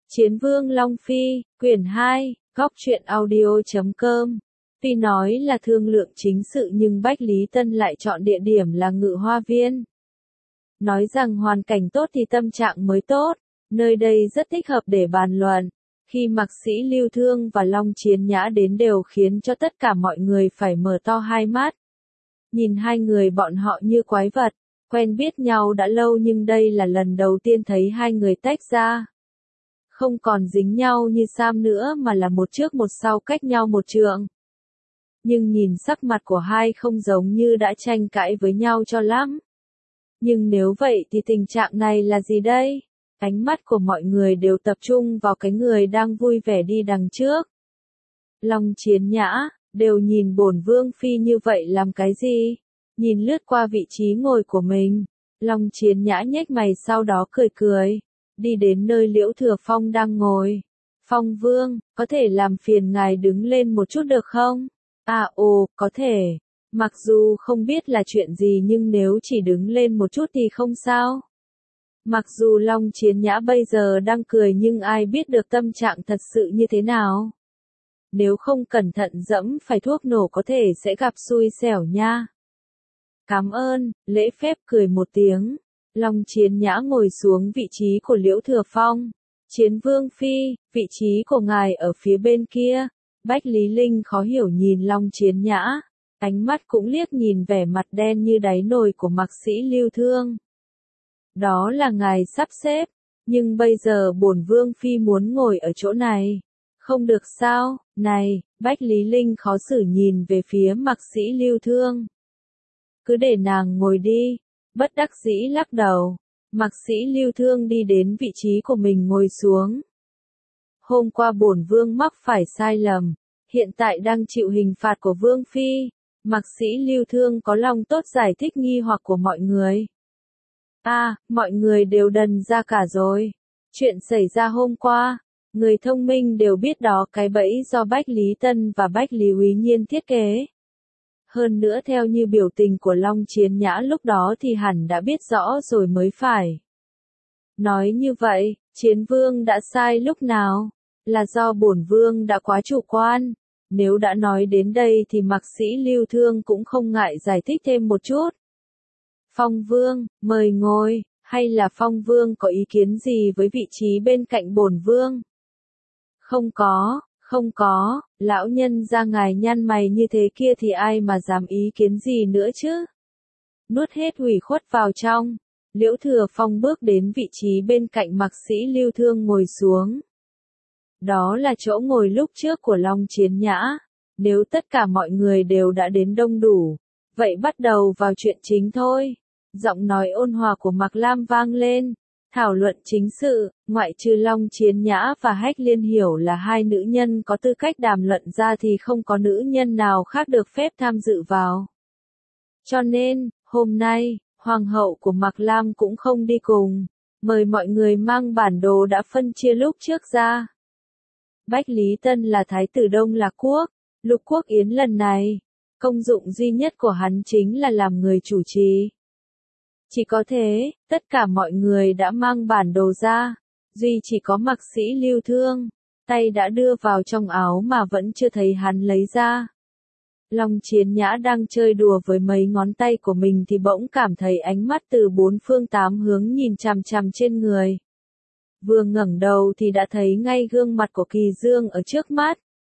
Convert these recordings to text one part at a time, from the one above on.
Chiến Vương Long Phi, quyển 2, góc truyện audio.com. Tuy nói là thương lượng chính sự nhưng Bách Lý Tân lại chọn địa điểm là Ngự Hoa Viên. Nói rằng hoàn cảnh tốt thì tâm trạng mới tốt, nơi đây rất thích hợp để bàn luận. Khi Mạc Sĩ Lưu Thương và Long Chiến Nhã đến đều khiến cho tất cả mọi người phải mở to hai mắt. Nhìn hai người bọn họ như quái vật, quen biết nhau đã lâu nhưng đây là lần đầu tiên thấy hai người tách ra. Không còn dính nhau như Sam nữa mà là một trước một sau cách nhau một trượng. Nhưng nhìn sắc mặt của hai không giống như đã tranh cãi với nhau cho lắm. Nhưng nếu vậy thì tình trạng này là gì đây? Ánh mắt của mọi người đều tập trung vào cái người đang vui vẻ đi đằng trước. Long Chiến Nhã, đều nhìn bổn Vương Phi như vậy làm cái gì? Nhìn lướt qua vị trí ngồi của mình, Long Chiến Nhã nhếch mày sau đó cười cười, đi đến nơi Liễu Thừa Phong đang ngồi. Phong Vương, có thể làm phiền ngài đứng lên một chút được không? Có thể. Mặc dù không biết là chuyện gì nhưng nếu chỉ đứng lên một chút thì không sao. Mặc dù Long Chiến Nhã bây giờ đang cười nhưng ai biết được tâm trạng thật sự như thế nào. Nếu không cẩn thận dẫm phải thuốc nổ có thể sẽ gặp xui xẻo nha. Cảm ơn, lễ phép cười một tiếng. Long Chiến Nhã ngồi xuống vị trí của Liễu Thừa Phong. Chiến Vương Phi, vị trí của ngài ở phía bên kia. Bách Lý Linh khó hiểu nhìn Long Chiến Nhã. Ánh mắt cũng liếc nhìn vẻ mặt đen như đáy nồi của Mạc Sĩ Lưu Thương. Đó là ngài sắp xếp, nhưng bây giờ bổn Vương Phi muốn ngồi ở chỗ này. Không được sao, này, Bách Lý Linh khó xử nhìn về phía Mạc Sĩ Lưu Thương. Cứ để nàng ngồi đi, bất đắc dĩ lắc đầu. Mạc Sĩ Lưu Thương đi đến vị trí của mình ngồi xuống. Hôm qua bổn Vương mắc phải sai lầm, hiện tại đang chịu hình phạt của Vương Phi. Mạc Sĩ Lưu Thương có lòng tốt giải thích nghi hoặc của mọi người. Mọi người đều đần ra cả rồi. Chuyện xảy ra hôm qua, người thông minh đều biết đó cái bẫy do Bách Lý Tân và Bách Lý Úy Nhiên thiết kế. Hơn nữa theo như biểu tình của Long Chiến Nhã lúc đó thì hẳn đã biết rõ rồi mới phải. Nói như vậy, Chiến Vương đã sai lúc nào? Là do bổn Vương đã quá chủ quan. Nếu đã nói đến đây thì Mạc Sĩ Lưu Thương cũng không ngại giải thích thêm một chút. Phong Vương, mời ngồi, hay là Phong Vương có ý kiến gì với vị trí bên cạnh bổn Vương? Không có, lão nhân ra ngài nhăn mày như thế kia thì ai mà dám ý kiến gì nữa chứ? Nuốt hết ủy khuất vào trong, Liễu Thừa Phong bước đến vị trí bên cạnh Mạc Sĩ Lưu Thương ngồi xuống. Đó là chỗ ngồi lúc trước của Long Chiến Nhã. Nếu tất cả mọi người đều đã đến đông đủ, vậy bắt đầu vào chuyện chính thôi. Giọng nói ôn hòa của Mạc Lam vang lên. Thảo luận chính sự, ngoại trừ Long Chiến Nhã và Hách Liên Hiểu là hai nữ nhân có tư cách đàm luận ra thì không có nữ nhân nào khác được phép tham dự vào. Cho nên, hôm nay, Hoàng hậu của Mạc Lam cũng không đi cùng. Mời mọi người mang bản đồ đã phân chia lúc trước ra. Bách Lý Tân là Thái tử Đông Lạc Quốc, Lục Quốc Yến lần này. Công dụng duy nhất của hắn chính là làm người chủ trì. Chỉ có thế, tất cả mọi người đã mang bản đồ ra, duy chỉ có Mạc Sĩ Lưu Thương, tay đã đưa vào trong áo mà vẫn chưa thấy hắn lấy ra. Long Chiến Nhã đang chơi đùa với mấy ngón tay của mình thì bỗng cảm thấy ánh mắt từ bốn phương tám hướng nhìn chằm chằm trên người. Vừa ngẩng đầu thì đã thấy ngay gương mặt của Kỳ Dương ở trước mắt.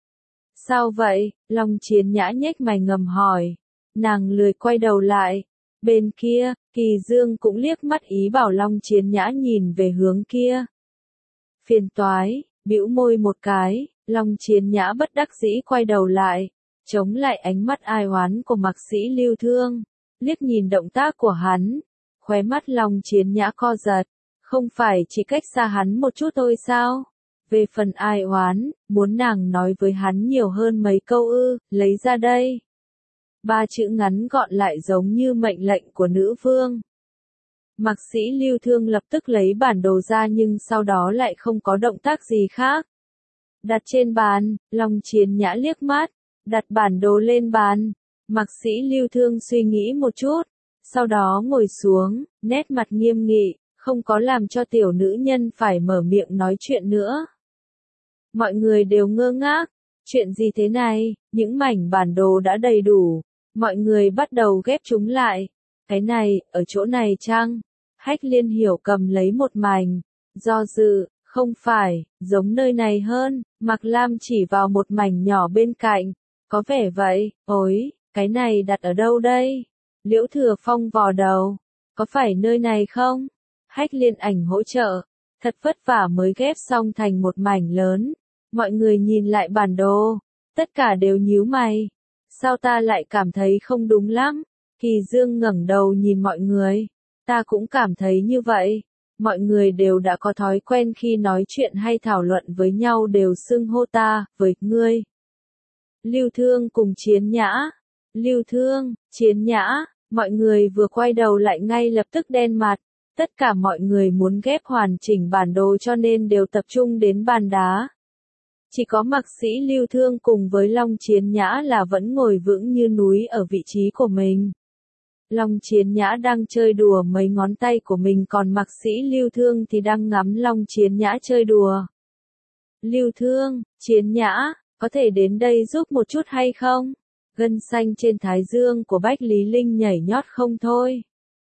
Sao vậy? Long Chiến Nhã nhếch mày ngầm hỏi. Nàng lười quay đầu lại. Bên kia, Kỳ Dương cũng liếc mắt ý bảo Long Chiến Nhã nhìn về hướng kia. Phiền toái, bĩu môi một cái, Long Chiến Nhã bất đắc dĩ quay đầu lại, chống lại ánh mắt ai oán của Mạc Sĩ Lưu Thương, liếc nhìn động tác của hắn, khóe mắt Long Chiến Nhã co giật, không phải chỉ cách xa hắn một chút thôi sao? Về phần ai oán, muốn nàng nói với hắn nhiều hơn mấy câu lấy ra đây. 3 chữ ngắn gọn lại giống như mệnh lệnh của nữ vương. Mạc Sĩ Lưu Thương lập tức lấy bản đồ ra nhưng sau đó lại không có động tác gì khác. Đặt trên bàn, Long Chiến Nhã liếc mắt, đặt bản đồ lên bàn. Mạc Sĩ Lưu Thương suy nghĩ một chút, sau đó ngồi xuống, nét mặt nghiêm nghị, không có làm cho tiểu nữ nhân phải mở miệng nói chuyện nữa. Mọi người đều ngơ ngác, chuyện gì thế này, những mảnh bản đồ đã đầy đủ, mọi người bắt đầu ghép chúng lại. Cái này, ở chỗ này chăng? Hách Liên Hiểu cầm lấy một mảnh, do dự, không phải, giống nơi này hơn, Mạc Lam chỉ vào một mảnh nhỏ bên cạnh, có vẻ vậy, ôi, cái này đặt ở đâu đây? Liễu Thừa Phong vò đầu, có phải nơi này không? Hách Liên Ảnh hỗ trợ, thật vất vả mới ghép xong thành một mảnh lớn, mọi người nhìn lại bản đồ, tất cả đều nhíu mày, sao ta lại cảm thấy không đúng lắm? Kỳ Dương ngẩng đầu nhìn mọi người, ta cũng cảm thấy như vậy. Mọi người đều đã có thói quen khi nói chuyện hay thảo luận với nhau đều xưng hô ta, với ngươi. Lưu Thương cùng Chiến Nhã. Lưu Thương, Chiến Nhã, mọi người vừa quay đầu lại ngay lập tức đen mặt. Tất cả mọi người muốn ghép hoàn chỉnh bản đồ cho nên đều tập trung đến bàn đá. Chỉ có Mạc Sĩ Lưu Thương cùng với Long Chiến Nhã là vẫn ngồi vững như núi ở vị trí của mình. Long Chiến Nhã đang chơi đùa mấy ngón tay của mình còn Mạc Sĩ Lưu Thương thì đang ngắm Long Chiến Nhã chơi đùa. Lưu Thương, Chiến Nhã, có thể đến đây giúp một chút hay không? Gân xanh trên thái dương của Bách Lý Linh nhảy nhót không thôi.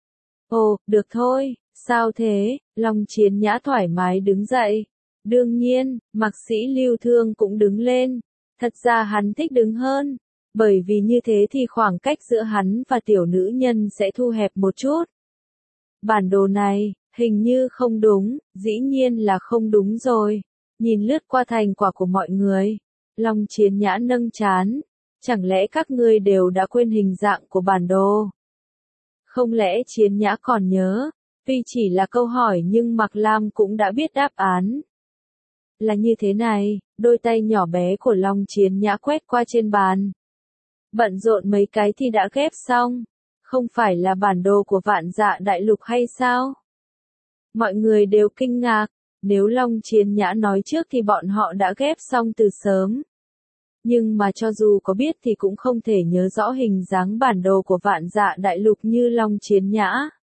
Ồ, được thôi, sao thế? Long Chiến Nhã thoải mái đứng dậy. Đương nhiên, Mạc Sĩ Lưu Thương cũng đứng lên. Thật ra hắn thích đứng hơn. Bởi vì như thế thì khoảng cách giữa hắn và tiểu nữ nhân sẽ thu hẹp một chút. Bản đồ này, hình như không đúng, dĩ nhiên là không đúng rồi. Nhìn lướt qua thành quả của mọi người. Long Chiến Nhã nâng trán. Chẳng lẽ các ngươi đều đã quên hình dạng của bản đồ? Không lẽ Chiến Nhã còn nhớ? Tuy chỉ là câu hỏi nhưng Mạc Lam cũng đã biết đáp án. Là như thế này, đôi tay nhỏ bé của Long Chiến Nhã quét qua trên bàn. Bận rộn mấy cái thì đã ghép xong. Không phải là bản đồ của Vạn Dạ Đại Lục hay sao? Mọi người đều kinh ngạc. Nếu Long Chiến Nhã nói trước thì bọn họ đã ghép xong từ sớm. Nhưng mà cho dù có biết thì cũng không thể nhớ rõ hình dáng bản đồ của Vạn Dạ Đại Lục như Long Chiến Nhã.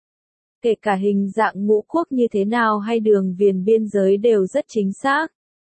Kể cả hình dạng ngũ quốc như thế nào hay đường viền biên giới đều rất chính xác.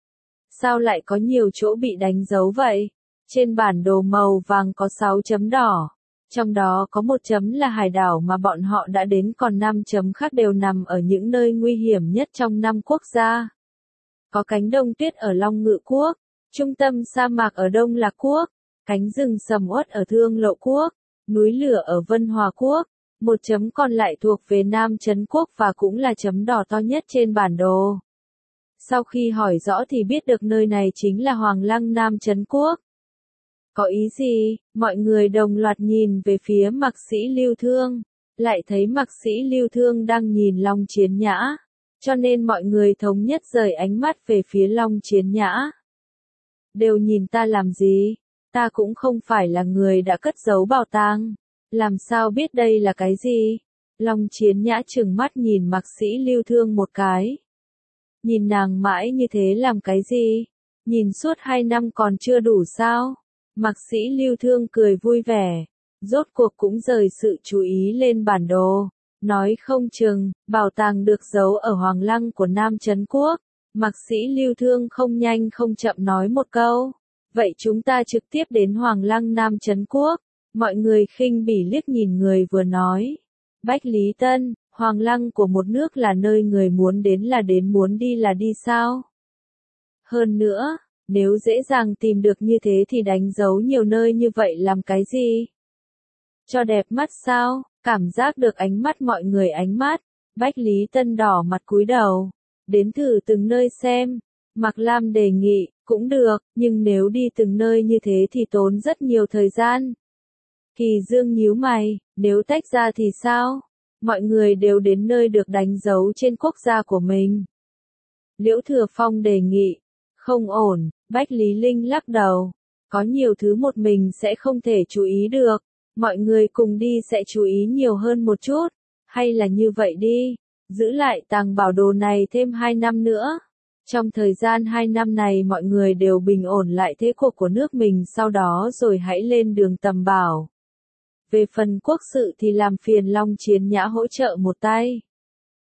Sao lại có nhiều chỗ bị đánh dấu vậy? Trên bản đồ màu vàng có 6 chấm đỏ. Trong đó có một chấm là hải đảo mà bọn họ đã đến còn 5 chấm khác đều nằm ở những nơi nguy hiểm nhất trong 5 quốc gia. Có cánh đồng tuyết ở Long Ngự Quốc, trung tâm sa mạc ở Đông Lạc Quốc, cánh rừng sầm uất ở Thương Lộ Quốc, núi lửa ở Vân Hòa Quốc. Một chấm còn lại thuộc về Nam Trấn Quốc và cũng là chấm đỏ to nhất trên bản đồ. Sau khi hỏi rõ thì biết được nơi này chính là Hoàng Lăng Nam Trấn Quốc. Có ý gì? Mọi người đồng loạt nhìn về phía Mạc Sĩ Lưu Thương, lại thấy Mạc Sĩ Lưu Thương đang nhìn Long Chiến Nhã, cho nên mọi người thống nhất rời ánh mắt về phía Long Chiến Nhã. Đều nhìn ta làm gì? Ta cũng không phải là người đã cất giấu bảo tàng. Làm sao biết đây là cái gì? Long Chiến Nhã trừng mắt nhìn Mạc Sĩ Lưu Thương một cái. Nhìn nàng mãi như thế làm cái gì? Nhìn suốt 2 năm còn chưa đủ sao? Mạc Sĩ Lưu Thương cười vui vẻ. Rốt cuộc cũng rời sự chú ý lên bản đồ. Nói không chừng, bảo tàng được giấu ở Hoàng Lăng của Nam Trấn Quốc. Mạc Sĩ Lưu Thương không nhanh không chậm nói một câu. Vậy chúng ta trực tiếp đến Hoàng Lăng Nam Trấn Quốc. Mọi người khinh bỉ liếc nhìn người vừa nói. Bách Lý Tân, Hoàng Lăng của một nước là nơi người muốn đến là đến muốn đi là đi sao? Hơn nữa, nếu dễ dàng tìm được như thế thì đánh dấu nhiều nơi như vậy làm cái gì? Cho đẹp mắt sao? Cảm giác được ánh mắt mọi người ánh mắt. Bách Lý Tân đỏ mặt cúi đầu. Đến thử từng nơi xem. Mạc Lam đề nghị, cũng được, nhưng nếu đi từng nơi như thế thì tốn rất nhiều thời gian. Kỳ Dương nhíu mày, nếu tách ra thì sao? Mọi người đều đến nơi được đánh dấu trên quốc gia của mình. Liễu Thừa Phong đề nghị, không ổn, Bách Lý Linh lắc đầu. Có nhiều thứ một mình sẽ không thể chú ý được, mọi người cùng đi sẽ chú ý nhiều hơn một chút. Hay là như vậy đi, giữ lại tàng bảo đồ này thêm 2 năm nữa. Trong thời gian 2 năm này mọi người đều bình ổn lại thế cuộc của nước mình sau đó rồi hãy lên đường tầm bảo. Về phần quốc sự thì làm phiền Long Chiến Nhã hỗ trợ một tay.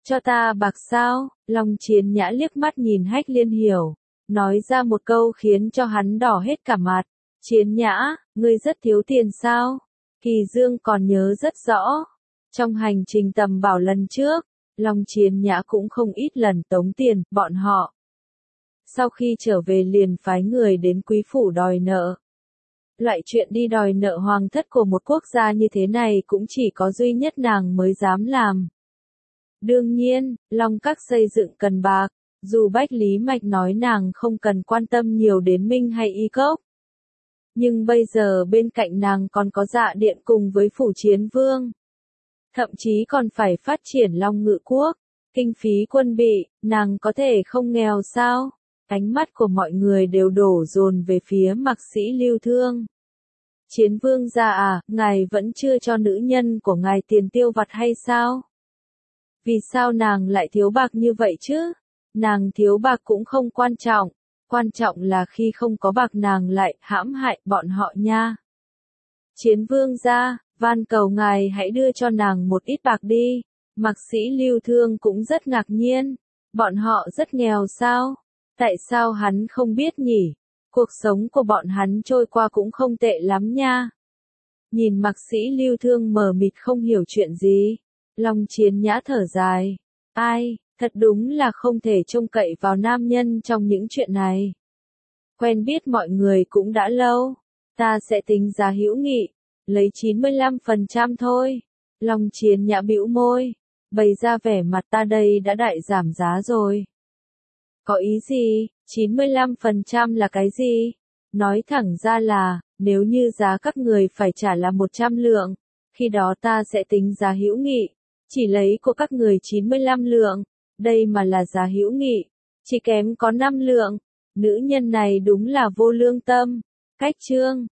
Cho ta bạc sao? Long Chiến Nhã liếc mắt nhìn Hách Liên Hiểu, nói ra một câu khiến cho hắn đỏ hết cả mặt. Chiến Nhã, ngươi rất thiếu tiền sao? Kỳ Dương còn nhớ rất rõ. Trong hành trình tầm bảo lần trước, Long Chiến Nhã cũng không ít lần tống tiền, bọn họ. Sau khi trở về liền phái người đến quý phủ đòi nợ. Loại chuyện đi đòi nợ hoàng thất của một quốc gia như thế này cũng chỉ có duy nhất nàng mới dám làm. Đương nhiên, Long Các xây dựng cần bạc, dù Bách Lý Mạch nói nàng không cần quan tâm nhiều đến Minh hay Y Cốc. Nhưng bây giờ bên cạnh nàng còn có Dạ Điện cùng với Phủ Chiến Vương. Thậm chí còn phải phát triển Long Ngự Quốc, kinh phí quân bị, nàng có thể không nghèo sao? Ánh mắt của mọi người đều đổ dồn về phía Mạc Sĩ Lưu Thương. Chiến Vương gia à, ngài vẫn chưa cho nữ nhân của ngài tiền tiêu vặt hay sao? Vì sao nàng lại thiếu bạc như vậy chứ? Nàng thiếu bạc cũng không quan trọng, quan trọng là khi không có bạc nàng lại hãm hại bọn họ nha. Chiến Vương gia, van cầu ngài hãy đưa cho nàng một ít bạc đi. Mạc Sĩ Lưu Thương cũng rất ngạc nhiên, bọn họ rất nghèo sao? Tại sao hắn không biết nhỉ? Cuộc sống của bọn hắn trôi qua cũng không tệ lắm nha. Nhìn Mạc Sĩ Lưu Thương mờ mịt không hiểu chuyện gì, Long Chiến Nhã thở dài. Ai, thật đúng là không thể trông cậy vào nam nhân trong những chuyện này. Quen biết mọi người cũng đã lâu, ta sẽ tính giá hữu nghị, lấy 95% thôi. Long Chiến Nhã bĩu môi, bày ra vẻ mặt ta đây đã đại giảm giá rồi. Có ý gì? 95% là cái gì? Nói thẳng ra là, nếu như giá các người phải trả là 100 lượng, khi đó ta sẽ tính giá hữu nghị, chỉ lấy của các người 95 lượng, đây mà là giá hữu nghị, chỉ kém có 5 lượng. Nữ nhân này đúng là vô lương tâm. Cách chương